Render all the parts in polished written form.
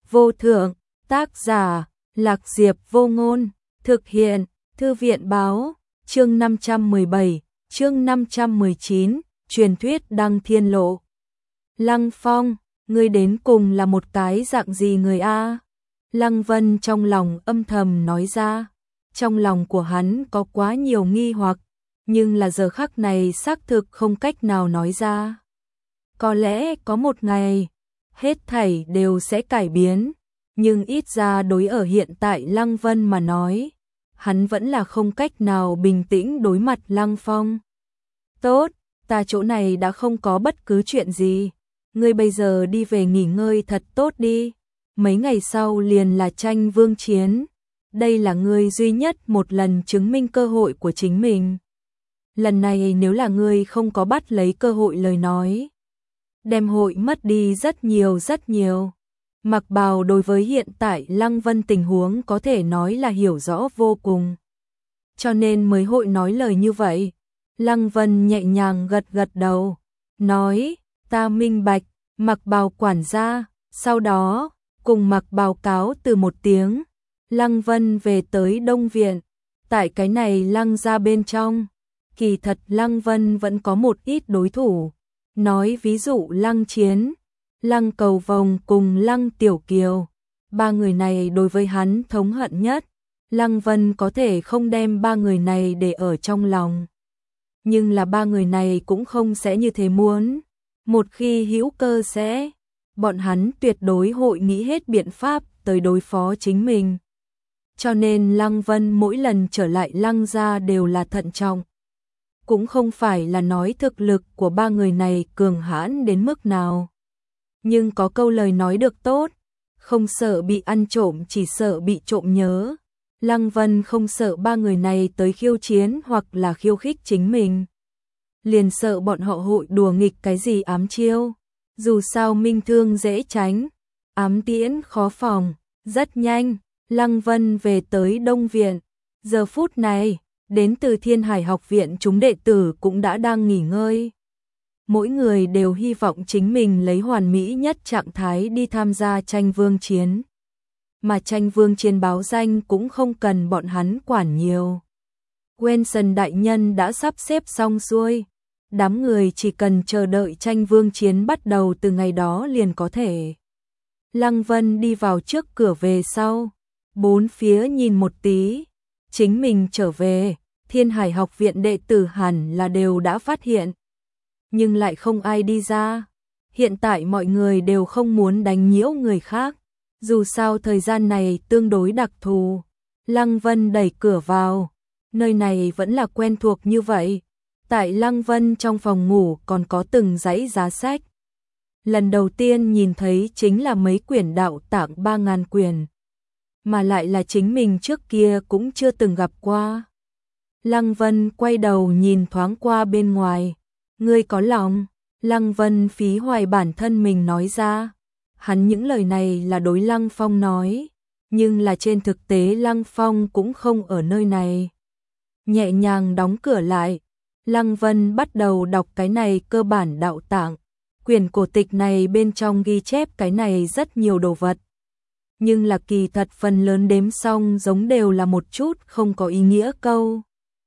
vô thượng, tác giả, Lạc Diệp Vô Ngôn, thực hiện, Thư viện báo, chương 517, chương 519, truyền thuyết Đăng Thiên Lộ. Lăng Phong, ngươi đến cùng là một cái dạng gì người a? Lăng Vân trong lòng âm thầm nói ra, trong lòng của hắn có quá nhiều nghi hoặc, nhưng là giờ khắc này xác thực không cách nào nói ra. Có lẽ có một ngày, hết thảy đều sẽ cải biến, nhưng ít ra đối ở hiện tại Lăng Vân mà nói, hắn vẫn là không cách nào bình tĩnh đối mặt Lăng Phong. Tốt, ta chỗ này đã không có bất cứ chuyện gì, ngươi bây giờ đi về nghỉ ngơi thật tốt đi, mấy ngày sau liền là tranh vương chiến, đây là ngươi duy nhất một lần chứng minh cơ hội của chính mình. Lần này nếu là ngươi không có bắt lấy cơ hội lời nói, đem hội mất đi rất nhiều. Mặc Bào đối với hiện tại Lăng Vân tình huống có thể nói là hiểu rõ vô cùng, cho nên mới hội nói lời như vậy. Lăng Vân nhẹ nhàng gật gật đầu, nói, ta minh bạch. Mặc Bào quản gia, sau đó, cùng Mặc Bào cáo từ một tiếng, Lăng Vân về tới Đông Viện. Tại cái này Lăng gia bên trong, kỳ thật Lăng Vân vẫn có một ít đối thủ, nói ví dụ Lăng Chiến, Lăng Cầu Vồng cùng Lăng Tiểu Kiều, ba người này đối với hắn thống hận nhất. Lăng Vân có thể không đem ba người này để ở trong lòng, nhưng là ba người này cũng không sẽ như thế muốn. Một khi hữu cơ sẽ, bọn hắn tuyệt đối hội nghĩ hết biện pháp tới đối phó chính mình. Cho nên Lăng Vân mỗi lần trở lại Lăng gia đều là thận trọng. Cũng không phải là nói thực lực của ba người này cường hãn đến mức nào. Nhưng có câu lời nói được tốt, không sợ bị ăn trộm chỉ sợ bị trộm nhớ. Lăng Vân không sợ ba người này tới khiêu chiến hoặc là khiêu khích chính mình, liền sợ bọn họ hội đùa nghịch cái gì ám chiêu. Dù sao minh thương dễ tránh, ám tiễn khó phòng. Rất nhanh, Lăng Vân về tới Đông Viện. Giờ phút này, đến từ Thiên Hải học viện chúng đệ tử cũng đã đang nghỉ ngơi. Mỗi người đều hy vọng chính mình lấy hoàn mỹ nhất trạng thái đi tham gia tranh vương chiến. Mà tranh vương chiến báo danh cũng không cần bọn hắn quản nhiều. Wenson đại nhân đã sắp xếp xong xuôi. Đám người chỉ cần chờ đợi tranh vương chiến bắt đầu từ ngày đó liền có thể. Lăng Vân đi vào trước cửa về sau, bốn phía nhìn một tí, chính mình trở về, Thiên Hải học viện đệ tử hẳn là đều đã phát hiện. Nhưng lại không ai đi ra. Hiện tại mọi người đều không muốn đánh nhiễu người khác, dù sao thời gian này tương đối đặc thù. Lăng Vân đẩy cửa vào, nơi này vẫn là quen thuộc như vậy. Tại Lăng Vân trong phòng ngủ còn có từng dãy giá sách. Lần đầu tiên nhìn thấy chính là mấy quyển đạo tạng 3000 quyển, mà lại là chính mình trước kia cũng chưa từng gặp qua. Lăng Vân quay đầu nhìn thoáng qua bên ngoài. Ngươi có lòng? Lăng Vân phí hoài bản thân mình nói ra. Hắn những lời này là đối Lăng Phong nói, nhưng là trên thực tế Lăng Phong cũng không ở nơi này. Nhẹ nhàng đóng cửa lại, Lăng Vân bắt đầu đọc cái này cơ bản đạo tạng. Quyển cổ tịch này bên trong ghi chép cái này rất nhiều đồ vật, nhưng là kỳ thật phần lớn đếm xong giống đều là một chút không có ý nghĩa câu.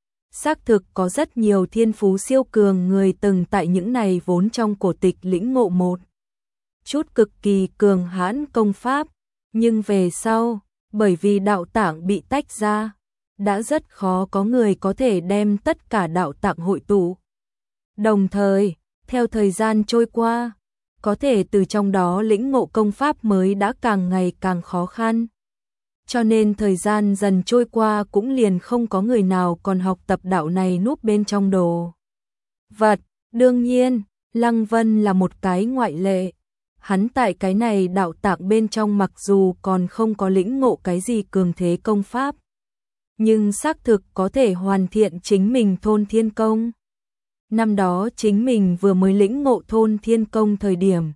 Xác thực có rất nhiều thiên phú siêu cường người từng tại những này vốn trong cổ tịch lĩnh ngộ một chút cực kỳ cường hãn công pháp, nhưng về sau, bởi vì đạo tạng bị tách ra, đã rất khó có người có thể đem tất cả đạo tạng hội tụ. Đồng thời, theo thời gian trôi qua, có thể từ trong đó lĩnh ngộ công pháp mới đã càng ngày càng khó khăn. Cho nên thời gian dần trôi qua cũng liền không có người nào còn học tập đạo này núp bên trong đồ vật. Đương nhiên, Lăng Vân là một cái ngoại lệ. Hắn tại cái này đạo tạng bên trong mặc dù còn không có lĩnh ngộ cái gì cường thế công pháp, nhưng xác thực có thể hoàn thiện chính mình thôn thiên công. Năm đó chính mình vừa mới lĩnh ngộ thôn thiên công thời điểm,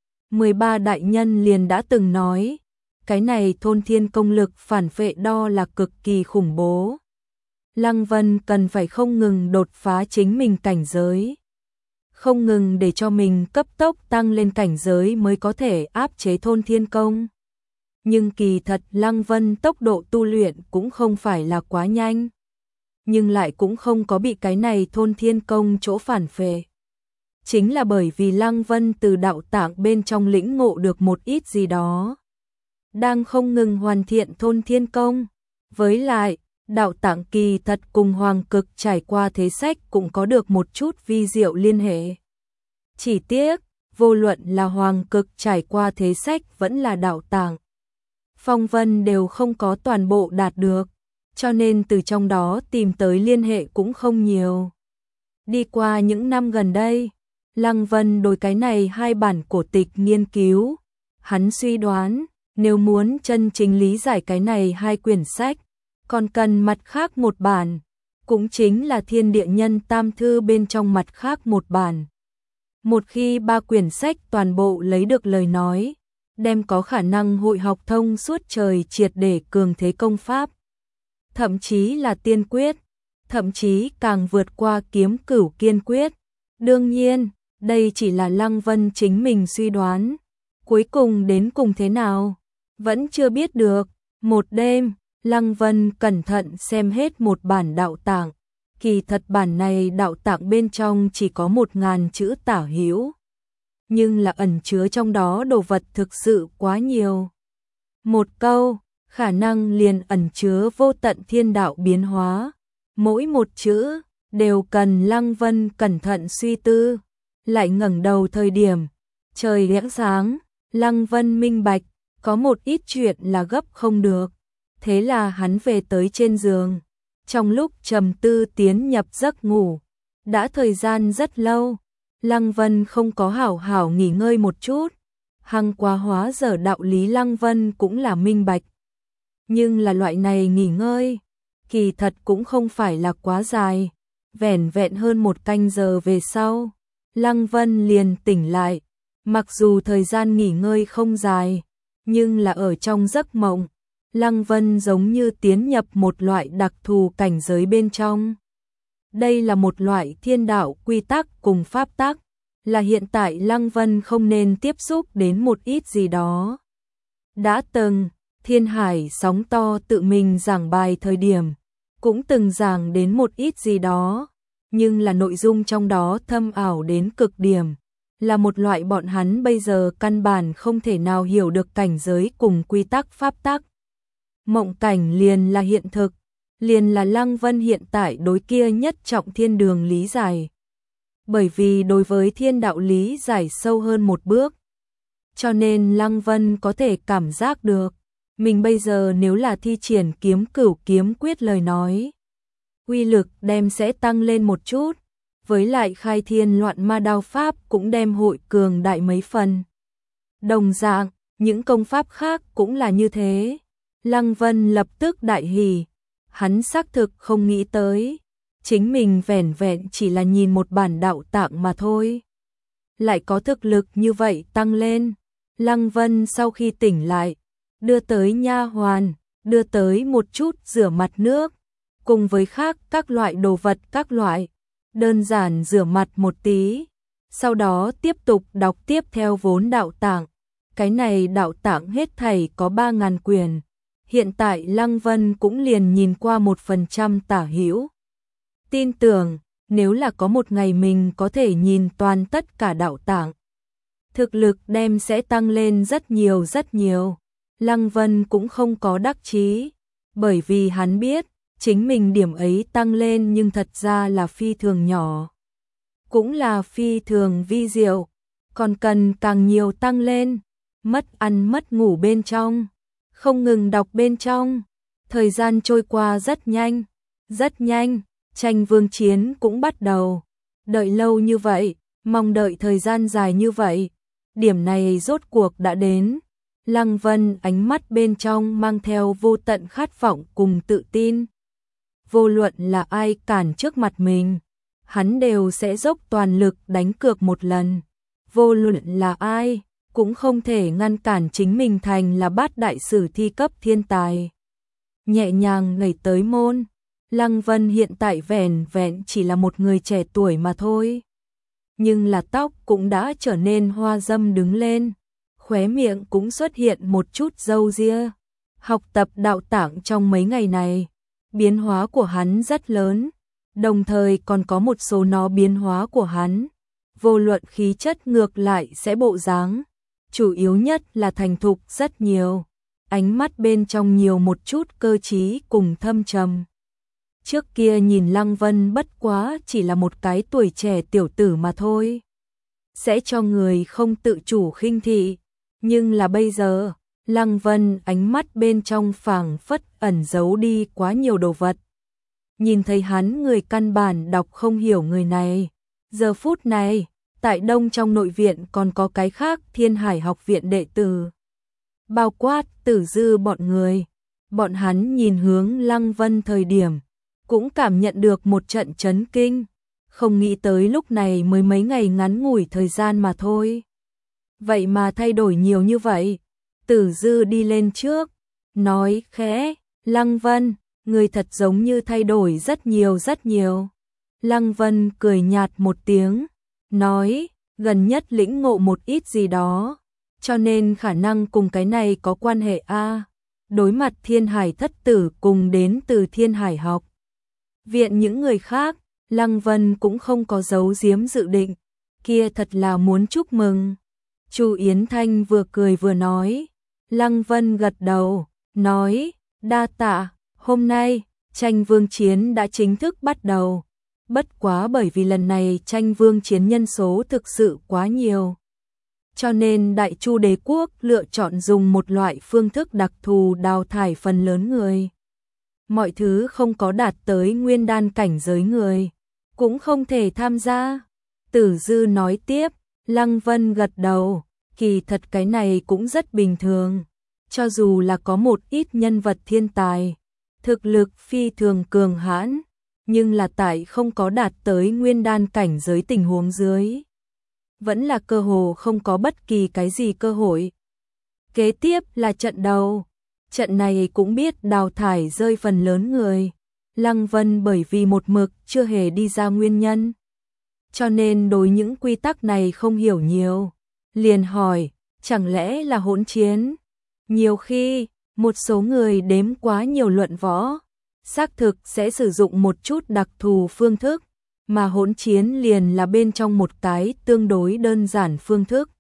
13 đại nhân liền đã từng nói, cái này thôn thiên công lực phản vệ đo là cực kỳ khủng bố. Lăng Vân cần phải không ngừng đột phá chính mình cảnh giới, không ngừng để cho mình cấp tốc tăng lên cảnh giới mới có thể áp chế thôn thiên công. Nhưng kỳ thật Lăng Vân tốc độ tu luyện cũng không phải là quá nhanh. Nhưng lại cũng không có bị cái này thôn thiên công chỗ phản phệ. Chính là bởi vì Lăng Vân từ đạo tạng bên trong lĩnh ngộ được một ít gì đó. Đang không ngừng hoàn thiện thôn thiên công. Với lại, đạo tạng kỳ thật cùng hoàng cực trải qua thế sách cũng có được một chút vi diệu liên hệ. Chỉ tiếc, vô luận là hoàng cực trải qua thế sách vẫn là đạo tạng, phong vân đều không có toàn bộ đạt được, cho nên từ trong đó tìm tới liên hệ cũng không nhiều. Đi qua những năm gần đây, Lăng Vân đối cái này hai bản cổ tịch nghiên cứu, hắn suy đoán, nếu muốn chân chính lý giải cái này hai quyển sách, còn cần mặt khác một bản, cũng chính là Thiên Địa Nhân Tam Thư bên trong mặt khác một bản. Một khi ba quyển sách toàn bộ lấy được lời nói, đem có khả năng hội học thông suốt trời triệt để cường thế công pháp. Thậm chí là tiên quyết, thậm chí càng vượt qua kiếm cửu kiên quyết. Đương nhiên, đây chỉ là Lăng Vân chính mình suy đoán. Cuối cùng đến cùng thế nào, vẫn chưa biết được. Một đêm, Lăng Vân cẩn thận xem hết một bản đạo tạng. Kỳ thật bản này đạo tạng bên trong chỉ có 1000 chữ tả hữu. Nhưng là ẩn chứa trong đó đồ vật thực sự quá nhiều. Một câu, khả năng liền ẩn chứa vô tận thiên đạo biến hóa. Mỗi một chữ, đều cần Lăng Vân cẩn thận suy tư. Lại ngẩng đầu thời điểm, trời lẽ sáng, Lăng Vân minh bạch, có một ít chuyện là gấp không được. Thế là hắn về tới trên giường. Trong lúc trầm tư tiến nhập giấc ngủ, đã thời gian rất lâu, Lăng Vân không có hảo hảo nghỉ ngơi một chút. Hằng quá hóa giờ đạo lý Lăng Vân cũng là minh bạch. Nhưng là loại này nghỉ ngơi, kỳ thật cũng không phải là quá dài. Vẻn vẹn hơn 1 canh giờ về sau, Lăng Vân liền tỉnh lại. Mặc dù thời gian nghỉ ngơi không dài, nhưng là ở trong giấc mộng, Lăng Vân giống như tiến nhập một loại đặc thù cảnh giới bên trong. Đây là một loại thiên đạo quy tắc cùng pháp tắc, là hiện tại Lăng Vân không nên tiếp xúc đến một ít gì đó. Đã từng, Thiên Hải sóng to tự mình giảng bài thời điểm, cũng từng giảng đến một ít gì đó, nhưng là nội dung trong đó thâm ảo đến cực điểm, là một loại bọn hắn bây giờ căn bản không thể nào hiểu được cảnh giới cùng quy tắc pháp tắc. Mộng cảnh liền là hiện thực, liền là Lăng Vân hiện tại đối kia nhất trọng thiên đường lý giải. Bởi vì đối với thiên đạo lý giải sâu hơn một bước, cho nên Lăng Vân có thể cảm giác được, mình bây giờ nếu là thi triển kiếm cửu kiếm quyết lời nói, uy lực đem sẽ tăng lên một chút, với lại khai thiên loạn ma đao pháp cũng đem hội cường đại mấy phần. Đồng dạng, những công pháp khác cũng là như thế. Lăng Vân lập tức đại hỉ, hắn xác thực không nghĩ tới, chính mình vẻn vẹn chỉ là nhìn một bản đạo tạng mà thôi. Lại có thực lực như vậy tăng lên. Lăng Vân sau khi tỉnh lại, đưa tới nha hoàn, đưa tới một chút rửa mặt nước, cùng với khác các loại đồ vật các loại, đơn giản rửa mặt một tí, sau đó tiếp tục đọc tiếp theo vốn đạo tạng. Cái này đạo tạng hết thảy có 3000 quyển. Hiện tại Lăng Vân cũng liền nhìn qua 1% tả hữu. Tin tưởng, nếu là có một ngày mình có thể nhìn toàn tất cả đạo tạng, thực lực đem sẽ tăng lên rất nhiều rất nhiều. Lăng Vân cũng không có đắc chí, bởi vì hắn biết, chính mình điểm ấy tăng lên nhưng thật ra là phi thường nhỏ. Cũng là phi thường vi diệu, còn cần càng nhiều tăng lên, mất ăn mất ngủ bên trong, không ngừng đọc bên trong. Thời gian trôi qua rất nhanh, tranh vương chiến cũng bắt đầu. Đợi lâu như vậy, mong đợi thời gian dài như vậy, điểm này rốt cuộc đã đến. Lăng Vân ánh mắt bên trong mang theo vô tận khát vọng cùng tự tin. Vô luận là ai cản trước mặt mình, hắn đều sẽ dốc toàn lực đánh cược một lần. Vô luận là ai, cũng không thể ngăn cản chính mình thành là bát đại sử thi cấp thiên tài. Nhẹ nhàng nhảy tới môn, Lăng Vân hiện tại vẻn vẹn chỉ là một người trẻ tuổi mà thôi. Nhưng là tóc cũng đã trở nên hoa râm đứng lên, khóe miệng cũng xuất hiện một chút râu ria. Học tập đạo tạng trong mấy ngày này, biến hóa của hắn rất lớn, đồng thời còn có một số nó biến hóa của hắn. Vô luận khí chất ngược lại sẽ bộ dáng, chủ yếu nhất là thành thục rất nhiều. Ánh mắt bên trong nhiều một chút cơ trí cùng thâm trầm. Trước kia nhìn Lăng Vân bất quá chỉ là một cái tuổi trẻ tiểu tử mà thôi, sẽ cho người không tự chủ khinh thị, nhưng là bây giờ, Lăng Vân ánh mắt bên trong phảng phất ẩn giấu đi quá nhiều đồ vật. Nhìn thấy hắn người căn bản đọc không hiểu người này. Giờ phút này, tại Đông trong nội viện còn có cái khác Thiên Hải học viện đệ tử. Bao quát Tử Dư bọn người. Bọn hắn nhìn hướng Lăng Vân thời điểm, cũng cảm nhận được một trận chấn kinh. Không nghĩ tới lúc này mới mấy ngày ngắn ngủi thời gian mà thôi. Vậy mà thay đổi nhiều như vậy. Tử Dư đi lên trước, nói khẽ, Lăng Vân, người thật giống như thay đổi rất nhiều rất nhiều. Lăng Vân cười nhạt một tiếng, nói, gần nhất lĩnh ngộ một ít gì đó, cho nên khả năng cùng cái này có quan hệ a. Đối mặt Thiên Hải thất tử cùng đến từ Thiên Hải học viện những người khác, Lăng Vân cũng không có giấu giếm dự định, kia thật là muốn chúc mừng. Chu Yến Thanh vừa cười vừa nói, Lăng Vân gật đầu, nói, đa tạ, hôm nay, tranh vương chiến đã chính thức bắt đầu. Bất quá bởi vì lần này tranh vương chiến nhân số thực sự quá nhiều, cho nên Đại Chu đế quốc lựa chọn dùng một loại phương thức đặc thù đào thải phần lớn người. Mọi thứ không có đạt tới nguyên đan cảnh giới người, cũng không thể tham gia. Tử Dư nói tiếp, Lăng Vân gật đầu, kỳ thật cái này cũng rất bình thường. Cho dù là có một ít nhân vật thiên tài, thực lực phi thường cường hãn, nhưng là tại không có đạt tới nguyên đan cảnh giới tình huống dưới, vẫn là cơ hồ không có bất kỳ cái gì cơ hội. Kế tiếp là trận đầu. Trận này cũng biết đào thải rơi phần lớn người. Lăng Vân bởi vì một mực chưa hề đi ra nguyên nhân, cho nên đối những quy tắc này không hiểu nhiều. Liền hỏi, chẳng lẽ là hỗn chiến? Nhiều khi, một số người đếm quá nhiều luận võ, xác thực sẽ sử dụng một chút đặc thù phương thức, mà hỗn chiến liền là bên trong một cái tương đối đơn giản phương thức.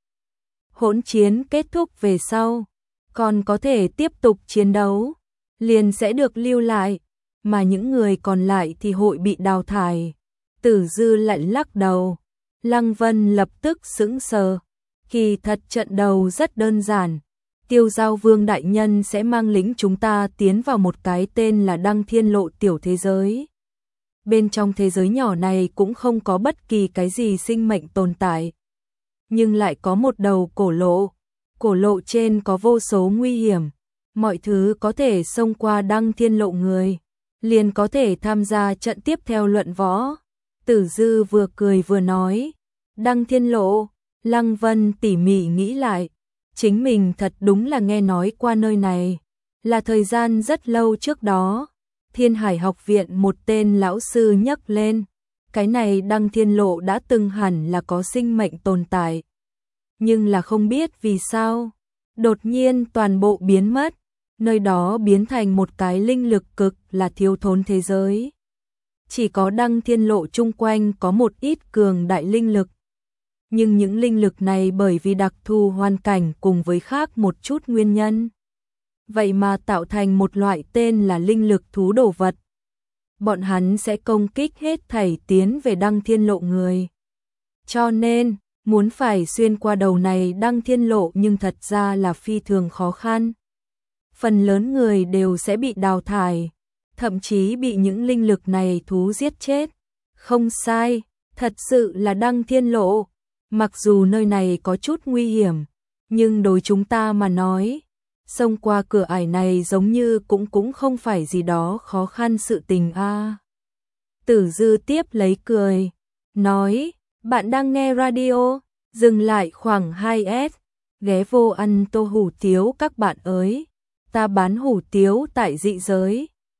Hỗn chiến kết thúc về sau, còn có thể tiếp tục chiến đấu, liền sẽ được lưu lại, mà những người còn lại thì hội bị đào thải. Tử Dư lại lắc đầu. Lăng Vân lập tức sững sờ. Kỳ thật trận đầu rất đơn giản. Tiêu Giao Vương đại nhân sẽ mang lính chúng ta tiến vào một cái tên là Đăng Thiên Lộ tiểu thế giới. Bên trong thế giới nhỏ này cũng không có bất kỳ cái gì sinh mệnh tồn tại, nhưng lại có một đầu cổ lộ. Cổ lộ trên có vô số nguy hiểm, mọi thứ có thể xông qua Đăng Thiên Lộ người, liền có thể tham gia trận tiếp theo luận võ. Tử Dư vừa cười vừa nói, Đăng Thiên Lộ. Lăng Vân tỉ mỉ nghĩ lại, chính mình thật đúng là nghe nói qua nơi này, là thời gian rất lâu trước đó, Thiên Hải học viện một tên lão sư nhắc lên, cái này Đăng Thiên Lộ đã từng hẳn là có sinh mệnh tồn tại, nhưng là không biết vì sao, đột nhiên toàn bộ biến mất, nơi đó biến thành một cái linh lực cực là thiếu thốn thế giới. Chỉ có Đăng Thiên Lộ chung quanh có một ít cường đại linh lực, nhưng những linh lực này bởi vì đặc thù hoàn cảnh cùng với khác một chút nguyên nhân, vậy mà tạo thành một loại tên là linh lực thú đồ vật. Bọn hắn sẽ công kích hết thảy tiến về Đăng Thiên Lộ người. Cho nên, muốn phải xuyên qua đầu này Đăng Thiên Lộ nhưng thật ra là phi thường khó khăn. Phần lớn người đều sẽ bị đào thải, thậm chí bị những linh lực này thú giết chết. Không sai, thật sự là Đăng Thiên Lộ. Mặc dù nơi này có chút nguy hiểm, nhưng đối chúng ta mà nói, xông qua cửa ải này giống như cũng không phải gì đó khó khăn sự tình a. Tử Dư tiếp lấy cười, nói, bạn đang nghe radio, dừng lại khoảng 2S, ghé vô ăn tô hủ tiếu các bạn ơi, ta bán hủ tiếu tại dị giới.